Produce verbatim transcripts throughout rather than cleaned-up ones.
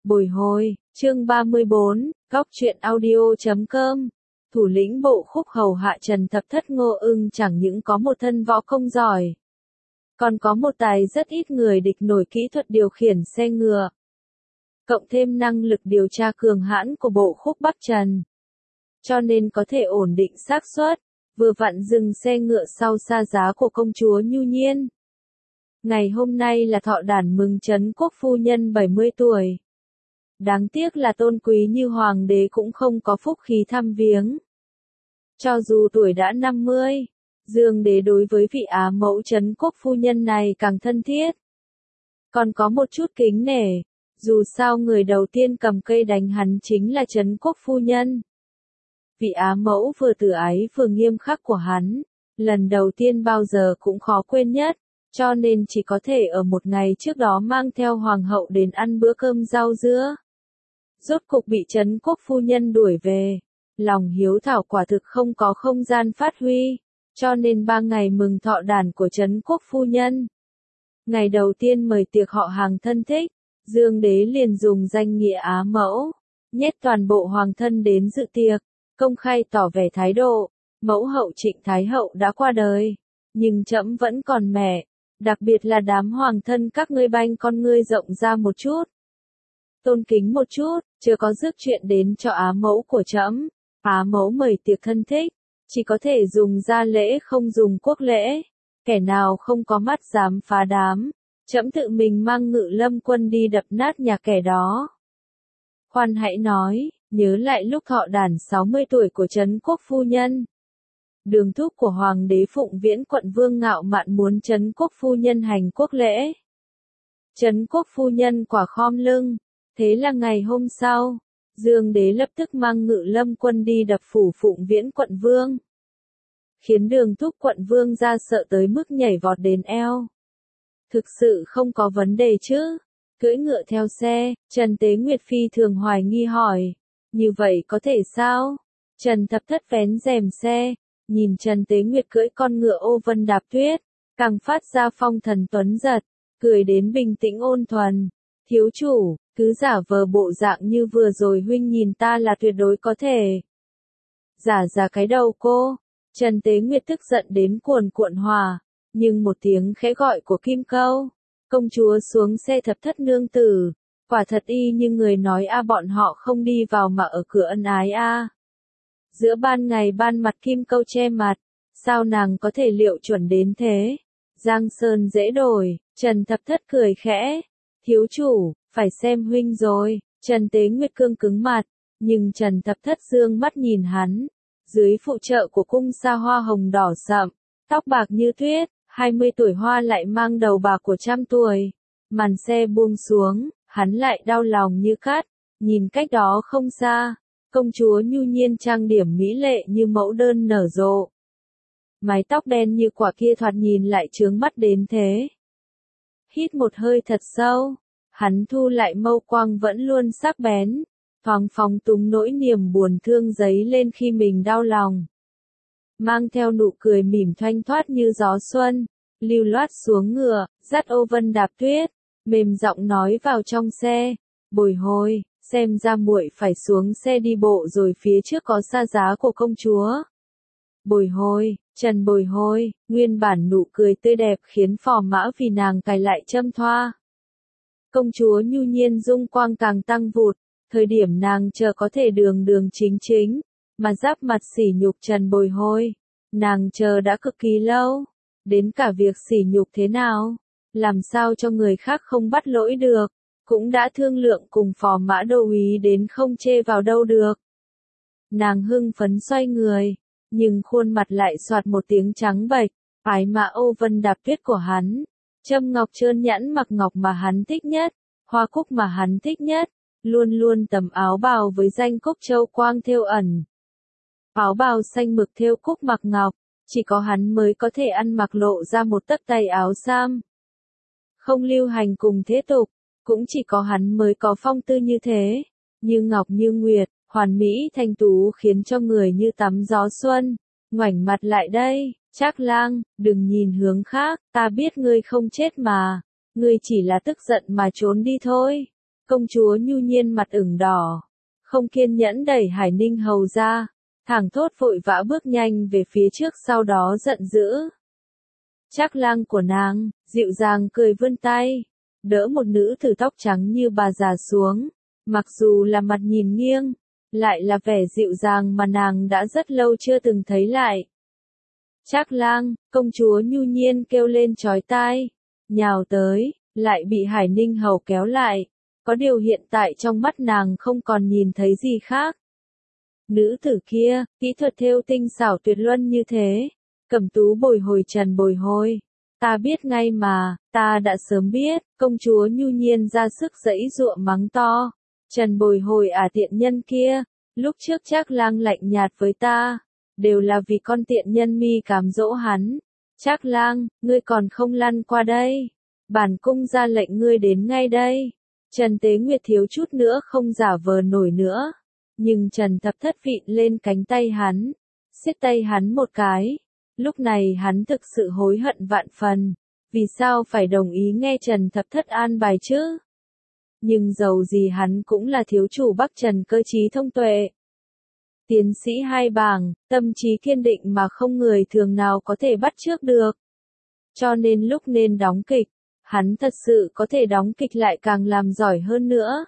Bồi hồi, chương ba mươi bốn, góc truyện audio chấm com. Thủ lĩnh bộ khúc hầu hạ Trần Thập Thất Ngô Ưng chẳng những có một thân võ công giỏi, còn có một tài rất ít người địch nổi kỹ thuật điều khiển xe ngựa, cộng thêm năng lực điều tra cường hãn của bộ khúc Bắc Trần, cho nên có thể ổn định xác suất, vừa vặn dừng xe ngựa sau xa giá của công chúa Nhu Nhiên. Ngày hôm nay là thọ đản mừng Trấn Quốc phu nhân bảy mươi tuổi. Đáng tiếc là tôn quý như hoàng đế cũng không có phúc khí thăm viếng. Cho dù tuổi đã năm mươi, Dương đế đối với vị á mẫu Trấn Quốc phu nhân này càng thân thiết. Còn có một chút kính nể, dù sao người đầu tiên cầm cây đánh hắn chính là Trấn Quốc phu nhân. Vị á mẫu vừa tử ái vừa nghiêm khắc của hắn, lần đầu tiên bao giờ cũng khó quên nhất, cho nên chỉ có thể ở một ngày trước đó mang theo hoàng hậu đến ăn bữa cơm rau dưa. Rốt cục bị Trấn Quốc phu nhân đuổi về, lòng hiếu thảo quả thực không có không gian phát huy, cho nên ba ngày mừng thọ đản của Trấn Quốc phu nhân. Ngày đầu tiên mời tiệc họ hàng thân thích, Dương đế liền dùng danh nghĩa á mẫu, nhét toàn bộ hoàng thân đến dự tiệc, công khai tỏ vẻ thái độ, mẫu hậu Trịnh Thái hậu đã qua đời, nhưng trẫm vẫn còn mẹ, đặc biệt là đám hoàng thân các ngươi banh con ngươi rộng ra một chút. Tôn kính một chút, chưa có rước chuyện đến cho á mẫu của trẫm. Á mẫu mời tiệc thân thích, chỉ có thể dùng gia lễ không dùng quốc lễ, kẻ nào không có mắt dám phá đám, trẫm tự mình mang Ngự Lâm quân đi đập nát nhà kẻ đó. Khoan hãy nói, nhớ lại lúc thọ đản sáu mươi tuổi của Trấn Quốc phu nhân. Đường thúc của hoàng đế Phụng Viễn quận Vương ngạo mạn muốn Trấn Quốc phu nhân hành quốc lễ. Trấn Quốc phu nhân quả khom lưng, thế là ngày hôm sau, Dương đế lập tức mang Ngự Lâm quân đi đập phủ Phụng Viễn quận Vương. Khiến đường thúc quận Vương ra sợ tới mức nhảy vọt đến eo. Thực sự không có vấn đề chứ? Cưỡi ngựa theo xe, Trần Tế Nguyệt phi thường hoài nghi hỏi. Như vậy có thể sao? Trần Thập Thất vén rèm xe, nhìn Trần Tế Nguyệt cưỡi con ngựa ô vân đạp tuyết, càng phát ra phong thần tuấn giật, cười đến bình tĩnh ôn thuần. Thiếu chủ, cứ giả vờ bộ dạng như vừa rồi huynh nhìn ta là tuyệt đối có thể. Giả ra cái đầu cô, Trần Tế Nguyệt tức giận đến cuồn cuộn hòa, nhưng một tiếng khẽ gọi của Kim Câu, công chúa xuống xe Thập Thất nương tử, quả thật y như người nói a bọn họ không đi vào mà ở cửa ân ái a. Giữa ban ngày ban mặt Kim Câu che mặt, sao nàng có thể liệu chuẩn đến thế? Giang sơn dễ đổi, Trần Thập Thất cười khẽ. Thiếu chủ, phải xem huynh rồi, Trần Tế Nguyệt cương cứng mặt, nhưng Trần Thập Thất dương mắt nhìn hắn, dưới phụ trợ của cung sa hoa hồng đỏ sậm, tóc bạc như tuyết, hai mươi tuổi hoa lại mang đầu bạc của trăm tuổi, màn xe buông xuống, hắn lại đau lòng như cắt, nhìn cách đó không xa, công chúa Nhu Nhiên trang điểm mỹ lệ như mẫu đơn nở rộ. Mái tóc đen như quả kia thoạt nhìn lại chướng mắt đến thế. Hít một hơi thật sâu, hắn thu lại mâu quang vẫn luôn sắc bén, thoáng phóng túng nỗi niềm buồn thương dấy lên khi mình đau lòng. Mang theo nụ cười mỉm thoanh thoát như gió xuân, lưu loát xuống ngựa, dắt ô vân đạp tuyết, mềm giọng nói vào trong xe, bồi hồi, xem ra muội phải xuống xe đi bộ rồi phía trước có xa giá của công chúa. Bồi hồi, Trần bồi hồi, nguyên bản nụ cười tươi đẹp khiến phò mã vì nàng cài lại châm thoa. Công chúa Nhu Nhiên dung quang càng tăng vụt, thời điểm nàng chờ có thể đường đường chính chính, mà giáp mặt sỉ nhục Trần bồi hồi, nàng chờ đã cực kỳ lâu, đến cả việc sỉ nhục thế nào, làm sao cho người khác không bắt lỗi được, cũng đã thương lượng cùng phò mã đô úy đến không chê vào đâu được. Nàng hưng phấn xoay người, nhưng khuôn mặt lại xoạt một tiếng trắng bệch, ái mã ô vân đạp tuyết của hắn, châm ngọc trơn nhẵn mặc ngọc mà hắn thích nhất, hoa cúc mà hắn thích nhất, luôn luôn tầm áo bào với danh cúc châu quang thêu ẩn. Áo bào xanh mực thêu cúc mặc ngọc, chỉ có hắn mới có thể ăn mặc lộ ra một tấc tay áo sam. Không lưu hành cùng thế tục, cũng chỉ có hắn mới có phong tư như thế, như ngọc như nguyệt, hoàn mỹ thanh tú khiến cho người như tắm gió xuân. Ngoảnh mặt lại đây, Trác Lang, đừng nhìn hướng khác, ta biết ngươi không chết mà, ngươi chỉ là tức giận mà trốn đi thôi. Công chúa Nhu Nhiên mặt ửng đỏ, không kiên nhẫn đẩy Hải Ninh Hầu ra, thẳng thốt vội vã bước nhanh về phía trước, sau đó giận dữ. Trác Lang của nàng, dịu dàng cười vươn tay, đỡ một nữ tử tóc trắng như bà già xuống, mặc dù là mặt nhìn nghiêng, lại là vẻ dịu dàng mà nàng đã rất lâu chưa từng thấy lại. Trác Lang, công chúa Nhu Nhiên kêu lên chói tai, nhào tới, lại bị Hải Ninh Hầu kéo lại, có điều hiện tại trong mắt nàng không còn nhìn thấy gì khác. Nữ tử kia, kỹ thuật thêu tinh xảo tuyệt luân như thế, Cẩm Tú bồi hồi Trần bồi hồi. Ta biết ngay mà, ta đã sớm biết, công chúa Nhu Nhiên ra sức giãy giụa mắng to. Trần bồi hồi à tiện nhân kia, lúc trước Trác Lang lạnh nhạt với ta, đều là vì con tiện nhân mi cám dỗ hắn. Trác Lang, ngươi còn không lăn qua đây, bản cung ra lệnh ngươi đến ngay đây. Trần Tế Nguyệt thiếu chút nữa không giả vờ nổi nữa, nhưng Trần Thập Thất vịn lên cánh tay hắn, siết tay hắn một cái. Lúc này hắn thực sự hối hận vạn phần, vì sao phải đồng ý nghe Trần Thập Thất an bài chứ? Nhưng dầu gì hắn cũng là thiếu chủ Bắc Trần cơ trí thông tuệ. Tiến sĩ hai bảng, tâm trí kiên định mà không người thường nào có thể bắt chước được. Cho nên lúc nên đóng kịch, hắn thật sự có thể đóng kịch lại càng làm giỏi hơn nữa.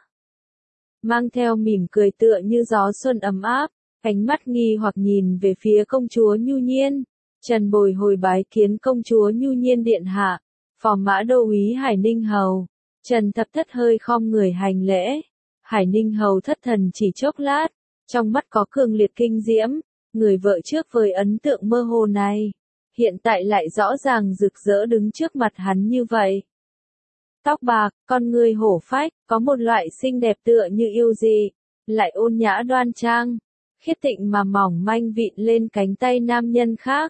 Mang theo mỉm cười tựa như gió xuân ấm áp, ánh mắt nghi hoặc nhìn về phía công chúa Nhu Nhiên. Trần bồi hồi bái kiến công chúa Nhu Nhiên điện hạ, phò mã đô úy Hải Ninh Hầu. Trần Thập Thất hơi khom người hành lễ. Hải Ninh Hầu thất thần chỉ chốc lát, trong mắt có cường liệt kinh diễm, người vợ trước với ấn tượng mơ hồ này, hiện tại lại rõ ràng rực rỡ đứng trước mặt hắn như vậy. Tóc bạc, con người hổ phách, có một loại xinh đẹp tựa như yêu dị, lại ôn nhã đoan trang, khiết tịnh mà mỏng manh vịn lên cánh tay nam nhân khác.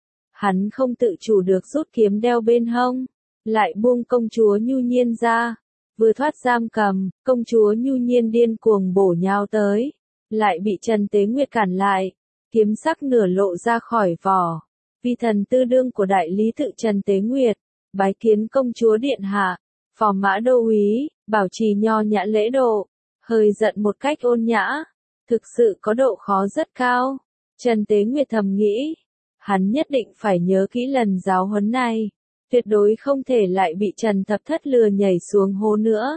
Hắn không tự chủ được rút kiếm đeo bên hông, lại buông công chúa Nhu Nhiên ra, vừa thoát giam cầm, công chúa Nhu Nhiên điên cuồng bổ nhào tới, lại bị Trần Tế Nguyệt cản lại, kiếm sắc nửa lộ ra khỏi vỏ. Vi thần tư đương của đại lý tự Trần Tế Nguyệt, bái kiến công chúa điện hạ, phò mã đô úy, bảo trì nho nhã lễ độ, hơi giận một cách ôn nhã, thực sự có độ khó rất cao. Trần Tế Nguyệt thầm nghĩ, hắn nhất định phải nhớ kỹ lần giáo huấn này, tuyệt đối không thể lại bị Trần Thập Thất lừa nhảy xuống hố nữa.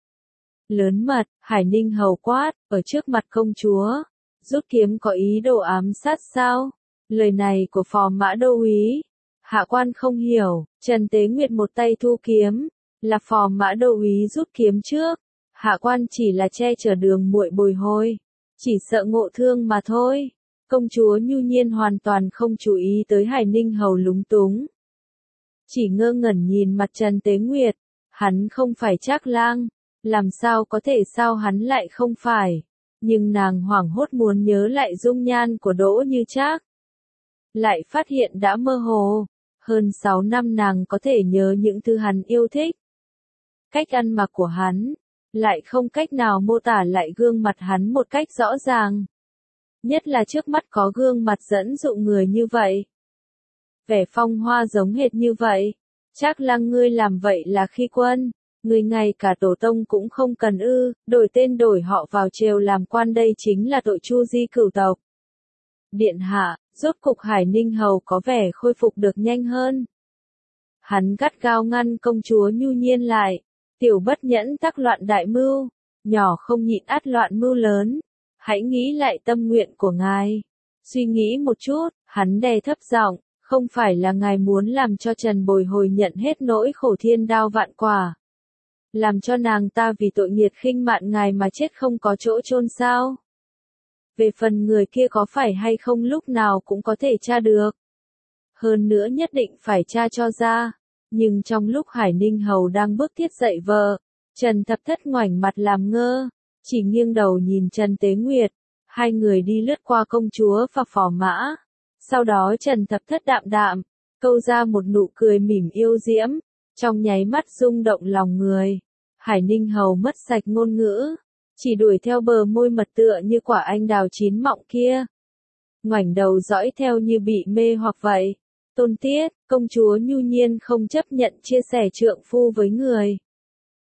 Lớn mật, Hải Ninh Hầu quát, ở trước mặt công chúa, rút kiếm có ý đồ ám sát sao? Lời này của phò mã đô úy, hạ quan không hiểu. Trần Tế Nguyệt một tay thu kiếm, là phò mã đô úy rút kiếm trước, hạ quan chỉ là che chở đường muội bồi hồi, chỉ sợ ngộ thương mà thôi. Công chúa Nhu Nhiên hoàn toàn không chú ý tới Hải Ninh Hầu lúng túng, chỉ ngơ ngẩn nhìn mặt Trần Tế Nguyệt. Hắn không phải Trác Lang, làm sao có thể, sao hắn lại không phải? Nhưng nàng hoảng hốt muốn nhớ lại dung nhan của Đỗ Như Trác, lại phát hiện đã mơ hồ. Hơn sáu năm nàng có thể nhớ những thứ hắn yêu thích, cách ăn mặc của hắn, lại không cách nào mô tả lại gương mặt hắn một cách rõ ràng. Nhất là trước mắt có gương mặt dẫn dụ người như vậy, vẻ phong hoa giống hệt như vậy. Trác Lang, ngươi làm vậy là khi quân, ngươi ngay cả tổ tông cũng không cần ư? Đổi tên đổi họ vào triều làm quan, đây chính là tội tru di cửu tộc. Điện hạ, rốt cục Hải Ninh Hầu có vẻ khôi phục được nhanh hơn. Hắn gắt gao ngăn công chúa Nhu Nhiên lại. Tiểu bất nhẫn tác loạn đại mưu, nhỏ không nhịn ắt loạn mưu lớn. Hãy nghĩ lại tâm nguyện của ngài. Suy nghĩ một chút, hắn đè thấp giọng, không phải là ngài muốn làm cho Trần bồi hồi nhận hết nỗi khổ thiên đao vạn quả, làm cho nàng ta vì tội nghiệt khinh mạn ngài mà chết không có chỗ chôn sao? Về phần người kia có phải hay không lúc nào cũng có thể tra được. Hơn nữa nhất định phải tra cho ra. Nhưng trong lúc Hải Ninh Hầu đang bước thiết dậy vợ, Trần Thập Thất ngoảnh mặt làm ngơ, chỉ nghiêng đầu nhìn Trần Tế Nguyệt. Hai người đi lướt qua công chúa và phò mã. Sau đó Trần Thập Thất đạm đạm, câu ra một nụ cười mỉm yêu diễm, trong nháy mắt rung động lòng người. Hải Ninh Hầu mất sạch ngôn ngữ, chỉ đuổi theo bờ môi mật tựa như quả anh đào chín mọng kia. Ngoảnh đầu dõi theo như bị mê hoặc vậy. Tôn tiết, công chúa Nhu Nhiên không chấp nhận chia sẻ trượng phu với người.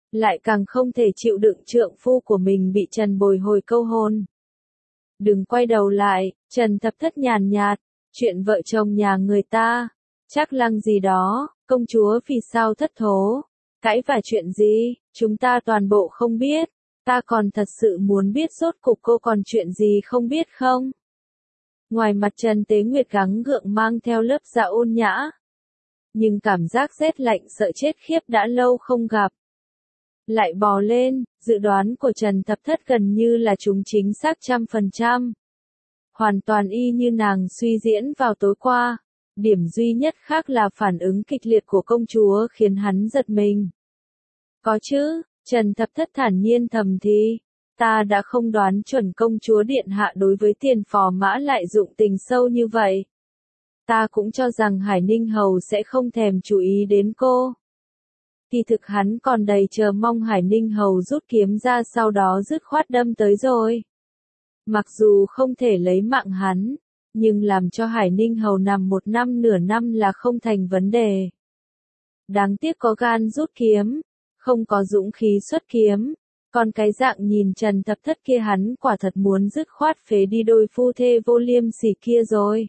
lại càng không thể chịu đựng trượng phu của mình bị Trần Bồi Hồi câu hôn. Đừng quay đầu lại, Trần Thập Thất nhàn nhạt, chuyện vợ chồng nhà người ta, chắc lăng gì đó, công chúa vì sao thất thố, cãi vả chuyện gì, chúng ta toàn bộ không biết, ta còn thật sự muốn biết rốt cục cô còn chuyện gì không biết không? Ngoài mặt Trần Tế Nguyệt gắng gượng mang theo lớp dạ ôn nhã, nhưng cảm giác rét lạnh sợ chết khiếp đã lâu không gặp lại bò lên, dự đoán của Trần Thập Thất gần như là trúng chính xác trăm phần trăm. Hoàn toàn y như nàng suy diễn vào tối qua, điểm duy nhất khác là phản ứng kịch liệt của công chúa khiến hắn giật mình. Có chứ, Trần Thập Thất thản nhiên thầm thì, ta đã không đoán chuẩn công chúa điện hạ đối với tiền phò mã lại dụng tình sâu như vậy. Ta cũng cho rằng Hải Ninh Hầu sẽ không thèm chú ý đến cô. Kỳ thực hắn còn đầy chờ mong Hải Ninh Hầu rút kiếm ra sau đó dứt khoát đâm tới rồi. Mặc dù không thể lấy mạng hắn, nhưng làm cho Hải Ninh Hầu nằm một năm nửa năm là không thành vấn đề. Đáng tiếc có gan rút kiếm, không có dũng khí xuất kiếm, còn cái dạng nhìn Trần Thập Thất kia hắn quả thật muốn dứt khoát phế đi đôi phu thê vô liêm sỉ kia rồi.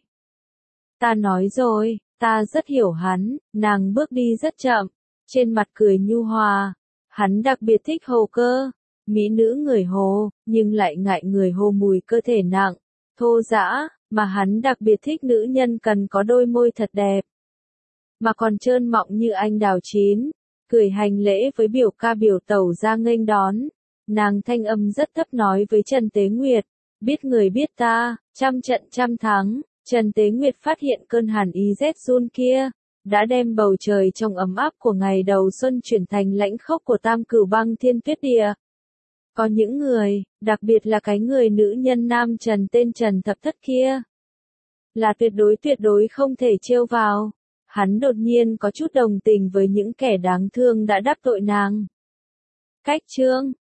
Ta nói rồi, ta rất hiểu hắn, nàng bước đi rất chậm, trên mặt cười nhu hòa, hắn đặc biệt thích Hồ Cơ, mỹ nữ người Hồ, nhưng lại ngại người Hồ mùi cơ thể nặng, thô dã, mà hắn đặc biệt thích nữ nhân cần có đôi môi thật đẹp, mà còn trơn mọng như anh đào chín, cười hành lễ với biểu ca biểu tẩu ra nghênh đón, nàng thanh âm rất thấp nói với Trần Tế Nguyệt, biết người biết ta, trăm trận trăm thắng. Trần Tế Nguyệt phát hiện cơn hàn ý rét run kia, đã đem bầu trời trong ấm áp của ngày đầu xuân chuyển thành lãnh khốc của tam cửu băng thiên tuyết địa. Có những người, đặc biệt là cái người nữ nhân nam Trần tên Trần Thập Thất kia, là tuyệt đối tuyệt đối không thể trêu vào. Hắn đột nhiên có chút đồng tình với những kẻ đáng thương đã đắc tội nàng. Cách chương